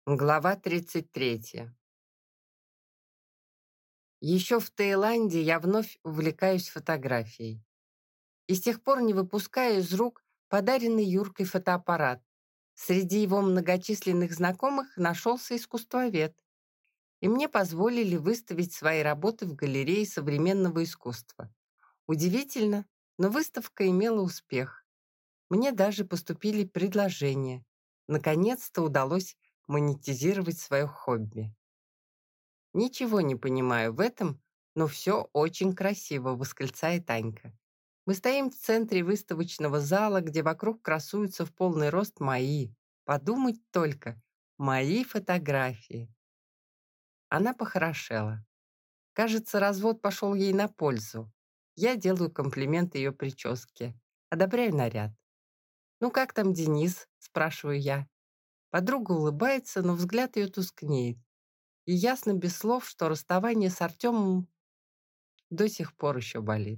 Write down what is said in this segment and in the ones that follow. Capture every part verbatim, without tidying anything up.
Глава тридцать третья. Еще в Таиланде я вновь увлекаюсь фотографией. И с тех пор не выпускаю из рук подаренный Юркой фотоаппарат. Среди его многочисленных знакомых нашелся искусствовед. И мне позволили выставить свои работы в галерее современного искусства. Удивительно, но выставка имела успех. Мне даже поступили предложения. Наконец-то удалось монетизировать свое хобби. «Ничего не понимаю в этом, но все очень красиво», — восклицает Анька. Мы стоим в центре выставочного зала, где вокруг красуются в полный рост мои. Подумать только, мои фотографии. Она похорошела. Кажется, развод пошел ей на пользу. Я делаю комплимент ее прическе. Одобряю наряд. «Ну как там Денис?» — спрашиваю я. Подруга улыбается, но взгляд ее тускнеет. И ясно без слов, что расставание с Артемом до сих пор еще болит.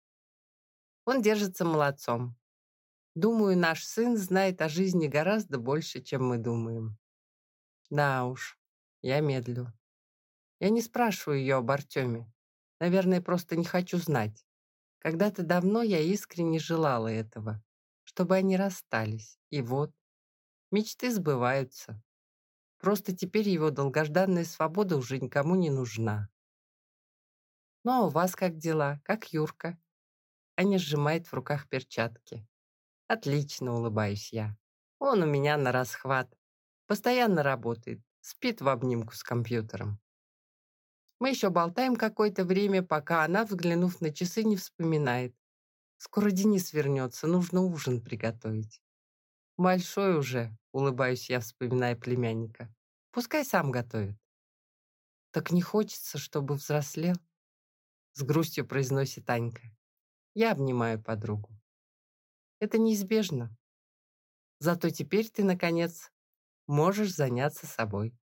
Он держится молодцом. Думаю, наш сын знает о жизни гораздо больше, чем мы думаем. Да уж, я медлю. Я не спрашиваю ее об Артеме. Наверное, просто не хочу знать. Когда-то давно я искренне желала этого, чтобы они расстались. И вот, мечты сбываются. Просто теперь его долгожданная свобода уже никому не нужна. Ну а у вас как дела? Как Юрка? Аня сжимает в руках перчатки. Отлично, улыбаюсь я. Он у меня на расхват. Постоянно работает, спит в обнимку с компьютером. Мы еще болтаем какое-то время, пока она, взглянув на часы, не вспоминает. Скоро Денис вернется, нужно ужин приготовить. Большой уже, улыбаюсь я, вспоминая племянника. Пускай сам готовит. Так не хочется, чтобы взрослел, с грустью произносит Анька. Я обнимаю подругу. Это неизбежно. Зато теперь ты, наконец, можешь заняться собой.